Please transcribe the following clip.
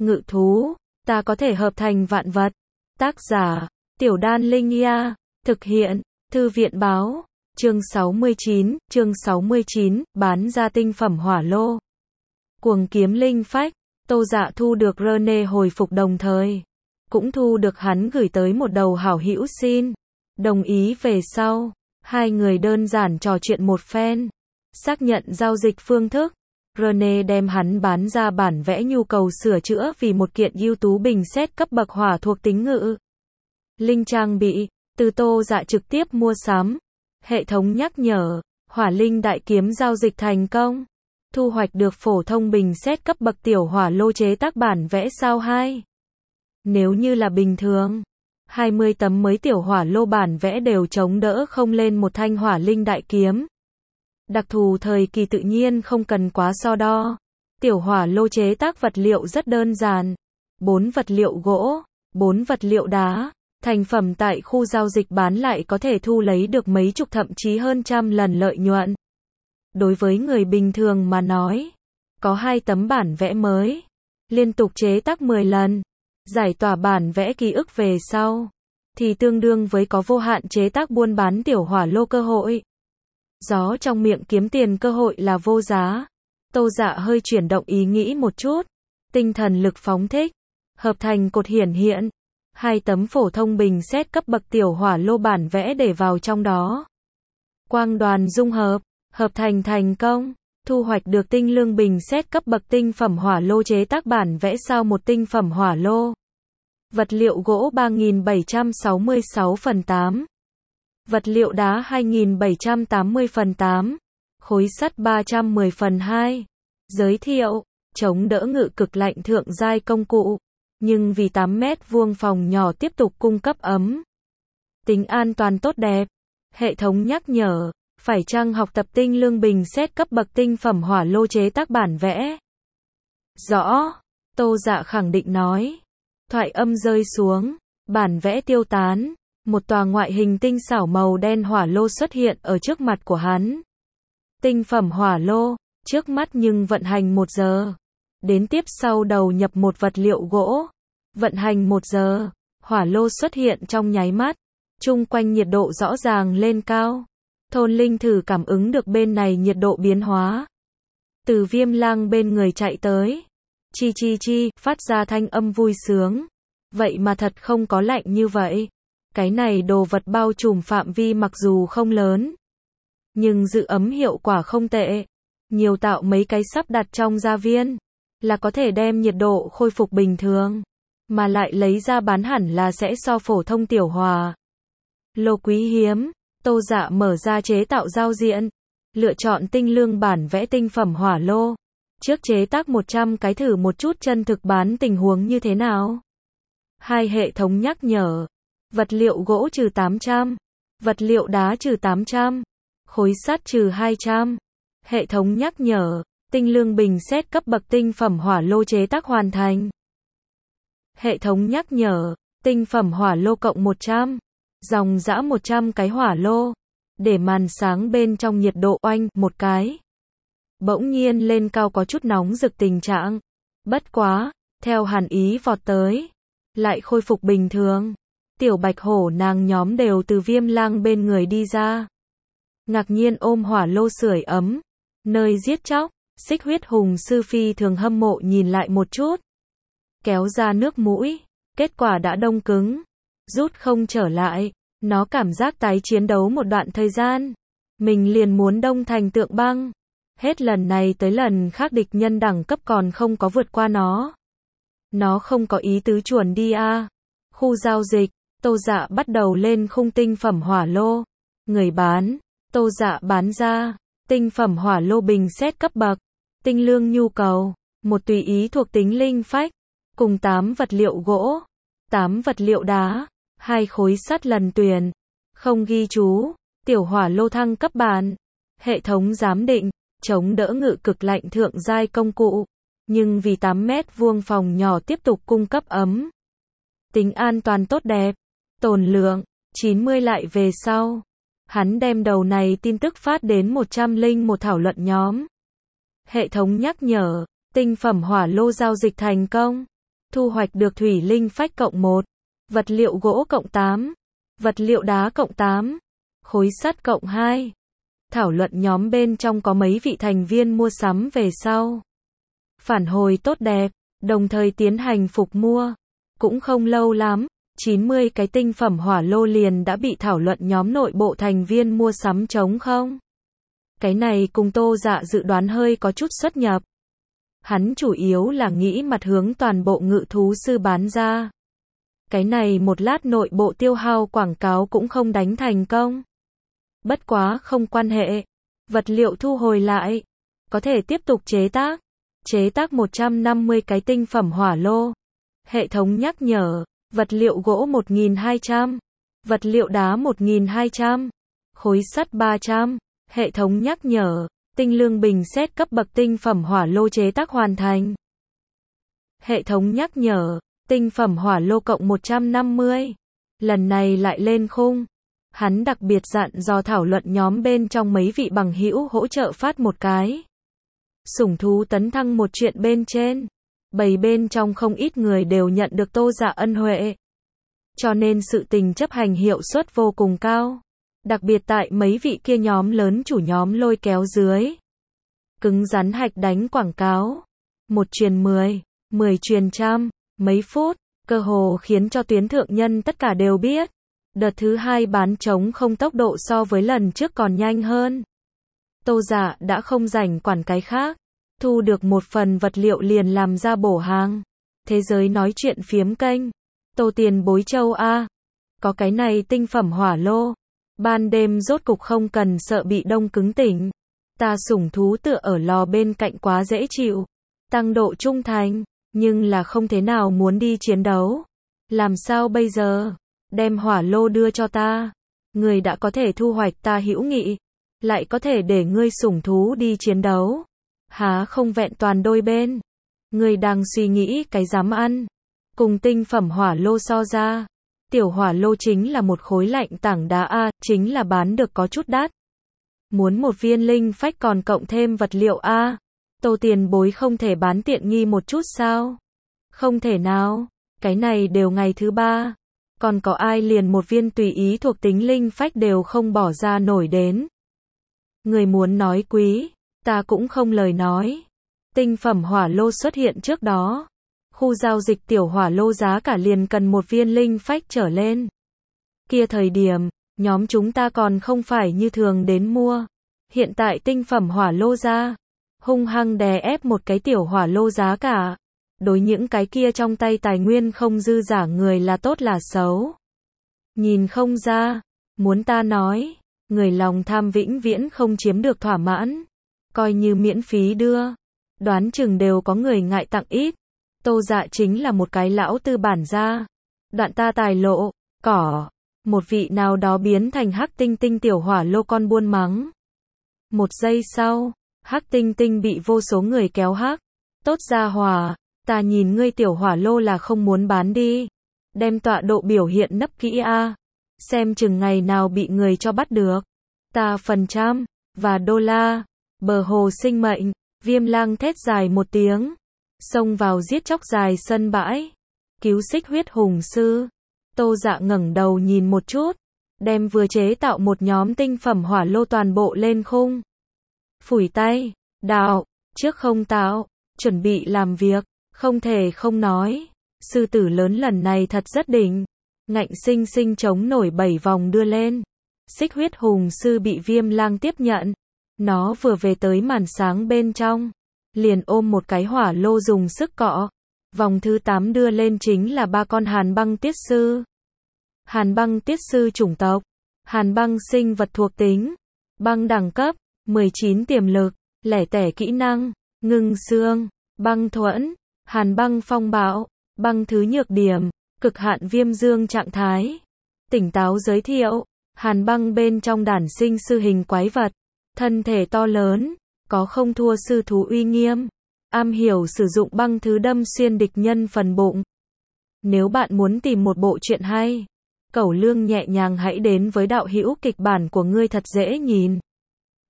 ngự thú, ta có thể hợp thành vạn vật. Tác giả, Tiểu Đan Linh Nha, thực hiện, Thư viện báo, chương 69, bán ra tinh phẩm hỏa lô. Cuồng kiếm linh phách, Tô Dạ thu được Rene hồi phục đồng thời, cũng thu được hắn gửi tới một đầu hảo hữu xin, đồng ý về sau, hai người đơn giản trò chuyện một phen, xác nhận giao dịch phương thức. Rene đem hắn bán ra bản vẽ nhu cầu sửa chữa vì một kiện ưu tú bình xét cấp bậc hỏa thuộc tính ngự linh trang bị, từ Tô Dạ trực tiếp mua sắm. Hệ thống nhắc nhở, hỏa linh đại kiếm giao dịch thành công. Thu hoạch được phổ thông bình xét cấp bậc tiểu hỏa lô chế tác bản vẽ sao 2. Nếu như là bình thường, 20 tấm mới tiểu hỏa lô bản vẽ đều chống đỡ không lên một thanh hỏa linh đại kiếm. Đặc thù thời kỳ tự nhiên không cần quá so đo. Tiểu hỏa lô chế tác vật liệu rất đơn giản. 4 vật liệu gỗ, 4 vật liệu đá. Thành phẩm tại khu giao dịch bán lại có thể thu lấy được mấy chục thậm chí hơn trăm lần lợi nhuận. Đối với người bình thường mà nói, có 2 tấm bản vẽ mới, liên tục chế tác 10 lần, giải tỏa bản vẽ ký ức về sau, thì tương đương với có vô hạn chế tác buôn bán tiểu hỏa lô cơ hội. Gió trong miệng kiếm tiền cơ hội là vô giá. Tô Dạ hơi chuyển động ý nghĩ một chút, tinh thần lực phóng thích, hợp thành cột hiển hiện. 2 tấm phổ thông bình xét cấp bậc tiểu hỏa lô bản vẽ để vào trong đó. Quang đoàn dung hợp, hợp thành thành công, thu hoạch được tinh lương bình xét cấp bậc tinh phẩm hỏa lô chế tác bản vẽ sao một tinh phẩm hỏa lô. Vật liệu gỗ 3766/8. Vật liệu đá 2780/8. Khối sắt 310/2. Giới thiệu, chống đỡ ngự cực lạnh thượng giai công cụ, nhưng vì 8 mét vuông phòng nhỏ tiếp tục cung cấp ấm. Tính an toàn tốt đẹp. Hệ thống nhắc nhở, phải chăng học tập tinh lương bình xét cấp bậc tinh phẩm hỏa lô chế tác bản vẽ? Rõ, Tô Dạ khẳng định nói. Thoại âm rơi xuống, bản vẽ tiêu tán, một tòa ngoại hình tinh xảo màu đen hỏa lô xuất hiện ở trước mặt của hắn. Tinh phẩm hỏa lô, trước mắt nhưng vận hành 1 giờ. Đến tiếp sau đầu nhập một vật liệu gỗ. Vận hành 1 giờ, hỏa lô xuất hiện trong nháy mắt. Chung quanh nhiệt độ rõ ràng lên cao. Thôn linh thử cảm ứng được bên này nhiệt độ biến hóa. Từ Viêm Lang bên người chạy tới. Chi chi chi, phát ra thanh âm vui sướng. Vậy mà thật không có lạnh như vậy. Cái này đồ vật bao trùm phạm vi mặc dù không lớn, nhưng giữ ấm hiệu quả không tệ. Nhiều tạo mấy cái sắp đặt trong gia viên, là có thể đem nhiệt độ khôi phục bình thường. Mà lại lấy ra bán hẳn là sẽ so phổ thông tiểu hỏa lô quý hiếm. Tô Dạ mở ra chế tạo giao diện, lựa chọn tinh lương bản vẽ tinh phẩm hỏa lô. Trước chế tác 100 cái thử một chút chân thực bán tình huống như thế nào. 2 hệ thống nhắc nhở, vật liệu gỗ trừ 800, vật liệu đá trừ 800, khối sắt trừ 200. Hệ thống nhắc nhở, tinh lương bình xét cấp bậc tinh phẩm hỏa lô chế tác hoàn thành. Hệ thống nhắc nhở, tinh phẩm hỏa lô cộng 100, dòng dã 100 cái hỏa lô, để màn sáng bên trong nhiệt độ oanh một cái. Bỗng nhiên lên cao có chút nóng rực tình trạng. Bất quá, theo hàn ý vọt tới, lại khôi phục bình thường. Tiểu bạch hổ nàng nhóm đều từ Viêm Lang bên người đi ra. Ngạc nhiên ôm hỏa lô sưởi ấm, nơi giết chóc, Xích Huyết Hùng sư phi thường hâm mộ nhìn lại một chút. Kéo ra nước mũi, kết quả đã đông cứng, rút không trở lại. Nó cảm giác tái chiến đấu một đoạn thời gian, mình liền muốn đông thành tượng băng. Hết lần này tới lần khác địch nhân đẳng cấp còn không có vượt qua nó. Nó không có ý tứ chuồn đi a. Khu giao dịch, Tô Dạ bắt đầu lên khung tinh phẩm hỏa lô. Người bán, Tô Dạ bán ra, tinh phẩm hỏa lô bình xét cấp bậc, tinh lương nhu cầu, một tùy ý thuộc tính linh phách, cùng 8 vật liệu gỗ, 8 vật liệu đá, 2 khối sắt lần tuyển, không ghi chú, tiểu hỏa lô thăng cấp bản. Hệ thống giám định, chống đỡ ngự cực lạnh thượng giai công cụ, nhưng vì 8 mét vuông phòng nhỏ tiếp tục cung cấp ấm. Tính an toàn tốt đẹp, tồn lượng 90 lại về sau. Hắn đem đầu này tin tức phát đến 101 thảo luận nhóm. Hệ thống nhắc nhở, tinh phẩm hỏa lô giao dịch thành công. Thu hoạch được thủy linh phách cộng 1, vật liệu gỗ cộng 8, vật liệu đá cộng 8, khối sắt cộng 2. Thảo luận nhóm bên trong có mấy vị thành viên mua sắm về sau. Phản hồi tốt đẹp, đồng thời tiến hành phục mua. Cũng không lâu lắm, 90 cái tinh phẩm hỏa lô liền đã bị thảo luận nhóm nội bộ thành viên mua sắm trống không. Cái này cùng Tô Dạ dự đoán hơi có chút xuất nhập. Hắn chủ yếu là nghĩ mặt hướng toàn bộ ngự thú sư bán ra. Cái này một lát nội bộ tiêu hao quảng cáo cũng không đánh thành công. Bất quá không quan hệ. Vật liệu thu hồi lại. Có thể tiếp tục chế tác. Chế tác 150 cái tinh phẩm hỏa lô. Hệ thống nhắc nhở. Vật liệu gỗ 1.200. Vật liệu đá 1.200. Khối sắt 300. Hệ thống nhắc nhở. Tinh lương bình xét cấp bậc tinh phẩm hỏa lô chế tác hoàn thành. Hệ thống nhắc nhở. Tinh phẩm hỏa lô cộng 150. Lần này lại lên khung. Hắn đặc biệt dặn dò thảo luận nhóm bên trong mấy vị bằng hữu hỗ trợ phát một cái. Sủng thú tấn thăng một chuyện bên trên. Bầy bên trong không ít người đều nhận được Tô Dạ ân huệ. Cho nên sự tình chấp hành hiệu suất vô cùng cao. Đặc biệt tại mấy vị kia nhóm lớn chủ nhóm lôi kéo dưới. Cứng rắn hạch đánh quảng cáo. 1 truyền 10, 10 truyền trăm, mấy phút, cơ hồ khiến cho tuyến thượng nhân tất cả đều biết. Đợt thứ 2 bán trống không tốc độ so với lần trước còn nhanh hơn. Tô Dạ đã không rảnh quản cái khác. Thu được một phần vật liệu liền làm ra bổ hàng. Thế giới nói chuyện phiếm kênh. Tô Tiền Bối Châu A. Có cái này tinh phẩm hỏa lô. Ban đêm rốt cục không cần sợ bị đông cứng tỉnh. Ta sủng thú tựa ở lò bên cạnh quá dễ chịu. Tăng độ trung thành. Nhưng là không thế nào muốn đi chiến đấu. Làm sao bây giờ? Đem hỏa lô đưa cho ta. Người đã có thể thu hoạch ta hữu nghị. Lại có thể để ngươi sủng thú đi chiến đấu. Há không vẹn toàn đôi bên. Người đang suy nghĩ cái dám ăn. Cùng tinh phẩm hỏa lô so ra. Tiểu hỏa lô chính là một khối lạnh tảng đá A, chính là bán được có chút đắt. Muốn một viên linh phách còn cộng thêm vật liệu A. Tô Tiền Bối không thể bán tiện nghi một chút sao? Không thể nào. Cái này đều ngày thứ 3. Còn có ai liền một viên tùy ý thuộc tính linh phách đều không bỏ ra nổi đến. Người muốn nói quý. Ta cũng không lời nói. Tinh phẩm hỏa lô xuất hiện trước đó. Khu giao dịch tiểu hỏa lô giá cả liền cần một viên linh phách trở lên. Kia thời điểm, nhóm chúng ta còn không phải như thường đến mua. Hiện tại tinh phẩm hỏa lô ra. Hung hăng đè ép một cái tiểu hỏa lô giá cả. Đối những cái kia trong tay tài nguyên không dư giả người là tốt là xấu. Nhìn không ra. Muốn ta nói. Người lòng tham vĩnh viễn không chiếm được thỏa mãn. Coi như miễn phí đưa. Đoán chừng đều có người ngại tặng ít. Tô Dạ chính là một cái lão tư bản gia. Đoạn ta tài lộ, cỏ. Một vị nào đó biến thành hắc tinh tinh tiểu hỏa lô con buôn mắng. Một giây sau, hắc tinh tinh bị vô số người kéo hắc. Tốt gia hỏa, ta nhìn ngươi tiểu hỏa lô là không muốn bán đi. Đem tọa độ biểu hiện nấp kỹ a. Xem chừng ngày nào bị người cho bắt được. Ta phần trăm, và đô la. Bờ hồ sinh mệnh, Viêm Lang thét dài một tiếng. Xông vào giết chóc dài sân bãi. Cứu xích huyết hùng sư. Tô Dạ ngẩng đầu nhìn một chút. Đem vừa chế tạo một nhóm tinh phẩm hỏa lô toàn bộ lên khung. Phủi tay. Đạo. Trước không tạo. Chuẩn bị làm việc. Không thể không nói. Sư tử lớn lần này thật rất đỉnh. Ngạnh sinh sinh chống nổi 7 vòng đưa lên. Xích huyết hùng sư bị Viêm Lang tiếp nhận. Nó vừa về tới màn sáng bên trong. Liền ôm một cái hỏa lô dùng sức cọ. Vòng thứ 8 đưa lên chính là 3 con hàn băng tiết sư. Hàn băng tiết sư chủng tộc. Hàn băng sinh vật thuộc tính. Băng đẳng cấp. 19 tiềm lực. Lẻ tẻ kỹ năng. Ngưng xương. Băng thuẫn. Hàn băng phong bạo. Băng thứ nhược điểm. Cực hạn viêm dương trạng thái. Tỉnh táo giới thiệu. Hàn băng bên trong đản sinh sư hình quái vật. Thân thể to lớn. Có không thua sư thú uy nghiêm. Am hiểu sử dụng băng thứ đâm xuyên địch nhân phần bụng. Nếu bạn muốn tìm một bộ truyện hay, cẩu lương nhẹ nhàng hãy đến với đạo hữu kịch bản của ngươi thật dễ nhìn.